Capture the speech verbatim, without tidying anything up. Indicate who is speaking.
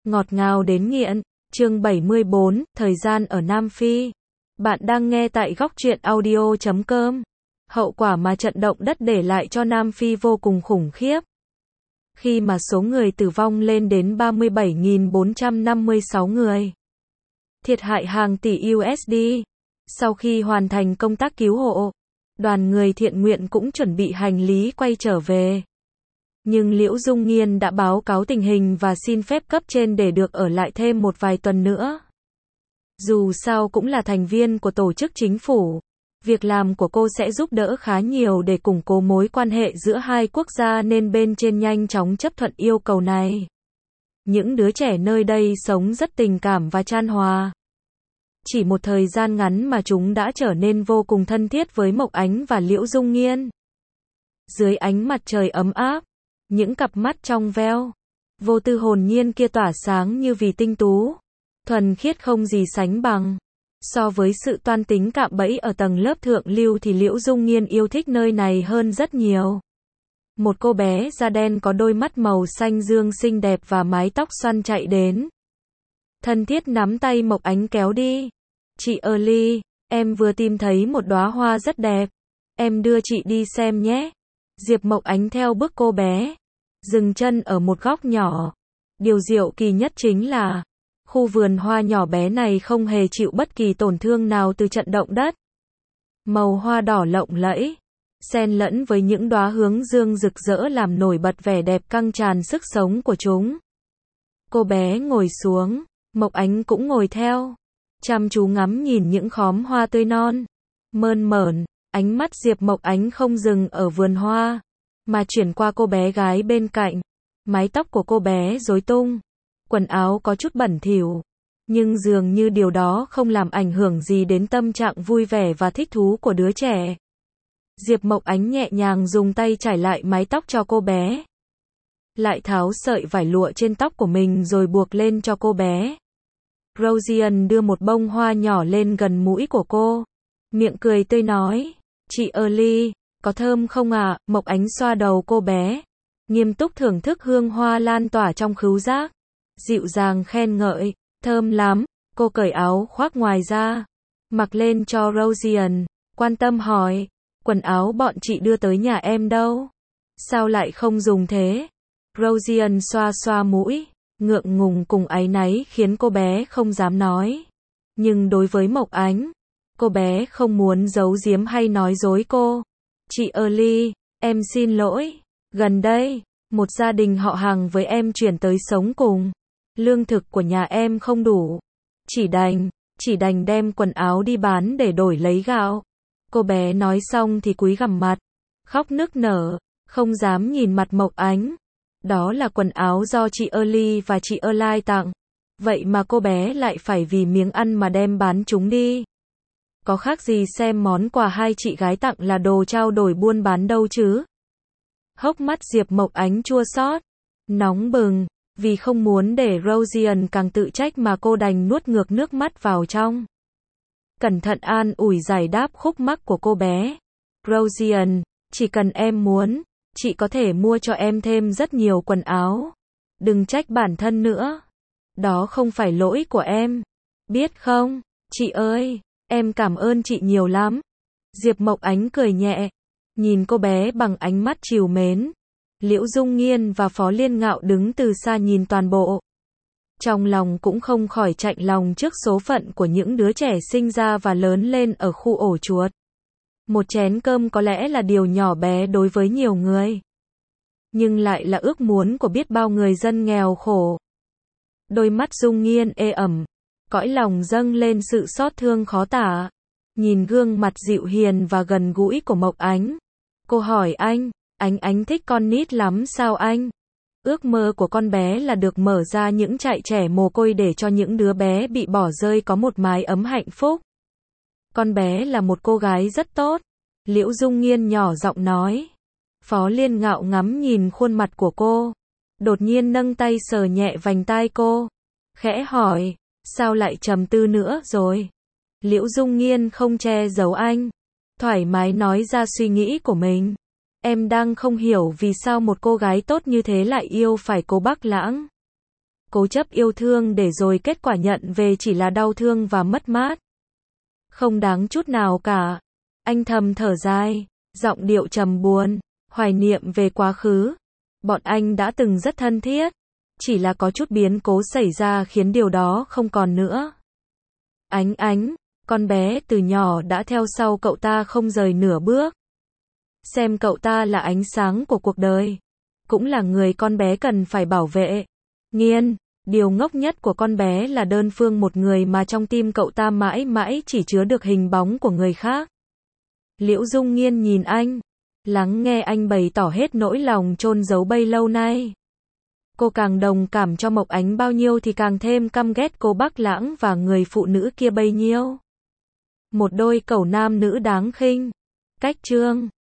Speaker 1: Ngọt ngào đến nghiện. Chương bảy mươi bốn, thời gian ở Nam Phi. Bạn đang nghe tại góc truyện audio chấm com. Hậu quả mà trận động đất để lại cho Nam Phi vô cùng khủng khiếp. Khi mà số người tử vong lên đến ba mươi bảy nghìn bốn trăm năm mươi sáu người. Thiệt hại hàng tỷ u ét đê. Sau khi hoàn thành công tác cứu hộ, đoàn người thiện nguyện cũng chuẩn bị hành lý quay trở về. Nhưng Liễu Dung Nghiên đã báo cáo tình hình và xin phép cấp trên để được ở lại thêm một vài tuần nữa. Dù sao cũng là thành viên của tổ chức chính phủ, việc làm của cô sẽ giúp đỡ khá nhiều để củng cố mối quan hệ giữa hai quốc gia nên bên trên nhanh chóng chấp thuận yêu cầu này. Những đứa trẻ nơi đây sống rất tình cảm và chan hòa. Chỉ một thời gian ngắn mà chúng đã trở nên vô cùng thân thiết với Mộc Ánh và Liễu Dung Nghiên. Dưới ánh mặt trời ấm áp, những cặp mắt trong veo, vô tư hồn nhiên kia tỏa sáng như vì tinh tú, thuần khiết không gì sánh bằng. So với sự toan tính cạm bẫy ở tầng lớp thượng lưu thì Liễu Dung Nghiên yêu thích nơi này hơn rất nhiều. Một cô bé da đen có đôi mắt màu xanh dương xinh đẹp và mái tóc xoăn chạy đến. Thân thiết nắm tay Mộc Ánh kéo đi. Chị Early, em vừa tìm thấy một đóa hoa rất đẹp. Em đưa chị đi xem nhé. Diệp Mộc Ánh theo bước cô bé, dừng chân ở một góc nhỏ. Điều diệu kỳ nhất chính là, khu vườn hoa nhỏ bé này không hề chịu bất kỳ tổn thương nào từ trận động đất. Màu hoa đỏ lộng lẫy, xen lẫn với những đóa hướng dương rực rỡ làm nổi bật vẻ đẹp căng tràn sức sống của chúng. Cô bé ngồi xuống, Mộc Ánh cũng ngồi theo, chăm chú ngắm nhìn những khóm hoa tươi non, mơn mởn. Ánh mắt Diệp Mộc Ánh không dừng ở vườn hoa, mà chuyển qua cô bé gái bên cạnh. Mái tóc của cô bé rối tung, quần áo có chút bẩn thỉu, nhưng dường như điều đó không làm ảnh hưởng gì đến tâm trạng vui vẻ và thích thú của đứa trẻ. Diệp Mộc Ánh nhẹ nhàng dùng tay trải lại mái tóc cho cô bé, lại tháo sợi vải lụa trên tóc của mình rồi buộc lên cho cô bé. Rosian đưa một bông hoa nhỏ lên gần mũi của cô, miệng cười tươi nói, chị Early, có thơm không ạ? À? Mộc Ánh xoa đầu cô bé, nghiêm túc thưởng thức hương hoa lan tỏa trong khứu giác, dịu dàng khen ngợi, thơm lắm. Cô cởi áo khoác ngoài ra, mặc lên cho Rosian, quan tâm hỏi, quần áo bọn chị đưa tới nhà em đâu? Sao lại không dùng thế? Rosian xoa xoa mũi, ngượng ngùng cùng áy náy khiến cô bé không dám nói. Nhưng đối với Mộc Ánh, cô bé không muốn giấu giếm hay nói dối cô. Chị Early, em xin lỗi. Gần đây, một gia đình họ hàng với em chuyển tới sống cùng. Lương thực của nhà em không đủ. Chỉ đành, chỉ đành đem quần áo đi bán để đổi lấy gạo. Cô bé nói xong thì cúi gằm mặt, khóc nức nở, không dám nhìn mặt Mộc Ánh. Đó là quần áo do chị Early và chị Erly tặng. Vậy mà cô bé lại phải vì miếng ăn mà đem bán chúng đi. Có khác gì xem món quà hai chị gái tặng là đồ trao đổi buôn bán đâu chứ. Hốc mắt Diệp Mộc Ánh chua xót, nóng bừng, vì không muốn để Rosian càng tự trách mà cô đành nuốt ngược nước mắt vào trong. Cẩn thận an ủi giải đáp khúc mắc của cô bé. Rosian, chỉ cần em muốn, chị có thể mua cho em thêm rất nhiều quần áo. Đừng trách bản thân nữa. Đó không phải lỗi của em. Biết không, chị ơi. Em cảm ơn chị nhiều lắm. Diệp Mộc Ánh cười nhẹ, nhìn cô bé bằng ánh mắt trìu mến. Liễu Dung Nghiên và Phó Liên Ngạo đứng từ xa nhìn toàn bộ. Trong lòng cũng không khỏi chạnh lòng trước số phận của những đứa trẻ sinh ra và lớn lên ở khu ổ chuột. Một chén cơm có lẽ là điều nhỏ bé đối với nhiều người, nhưng lại là ước muốn của biết bao người dân nghèo khổ. Đôi mắt Dung Nghiên ê ẩm, cõi lòng dâng lên sự xót thương khó tả. Nhìn gương mặt dịu hiền và gần gũi của Mộc Ánh, cô hỏi anh, Ánh Ánh thích con nít lắm sao anh? Ước mơ của con bé là được mở ra những trại trẻ mồ côi để cho những đứa bé bị bỏ rơi có một mái ấm hạnh phúc. Con bé là một cô gái rất tốt. Liễu Dung Nghiên nhỏ giọng nói. Phó Liên Ngạo ngắm nhìn khuôn mặt của cô, đột nhiên nâng tay sờ nhẹ vành tai cô, khẽ hỏi, sao lại trầm tư nữa rồi? Liễu Dung Nghiên không che giấu anh, thoải mái nói ra suy nghĩ của mình. Em đang không hiểu vì sao một cô gái tốt như thế lại yêu phải cô Bắc Lãng. cố chấp yêu thương để rồi kết quả nhận về chỉ là đau thương và mất mát. Không đáng chút nào cả. Anh thầm thở dài, giọng điệu trầm buồn, hoài niệm về quá khứ. Bọn anh đã từng rất thân thiết, chỉ là có chút biến cố xảy ra khiến điều đó không còn nữa. Ánh Ánh, con bé từ nhỏ đã theo sau cậu ta không rời nửa bước. Xem cậu ta là ánh sáng của cuộc đời, cũng là người con bé cần phải bảo vệ. Nghiên, điều ngốc nhất của con bé là đơn phương một người mà trong tim cậu ta mãi mãi chỉ chứa được hình bóng của người khác. Liễu Dung Nghiên nhìn anh, lắng nghe anh bày tỏ hết nỗi lòng chôn giấu bấy lâu nay. Cô càng đồng cảm cho Mộc Ánh bao nhiêu thì càng thêm căm ghét cô Bắc Lãng và người phụ nữ kia bấy nhiêu. Một đôi cẩu nam nữ đáng khinh. Cách chương